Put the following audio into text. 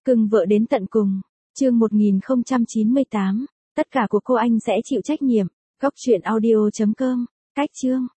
Cưng vợ đến tận cùng. Chương 1098. Tất cả của cô anh sẽ chịu trách nhiệm. Góc truyện audio.com. Cách chương.